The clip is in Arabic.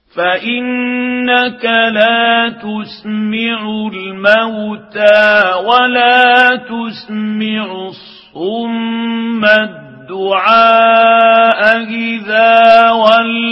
فإنك لا تسمع الموتى ولا تسمع الصم الدعاء إذا ولوا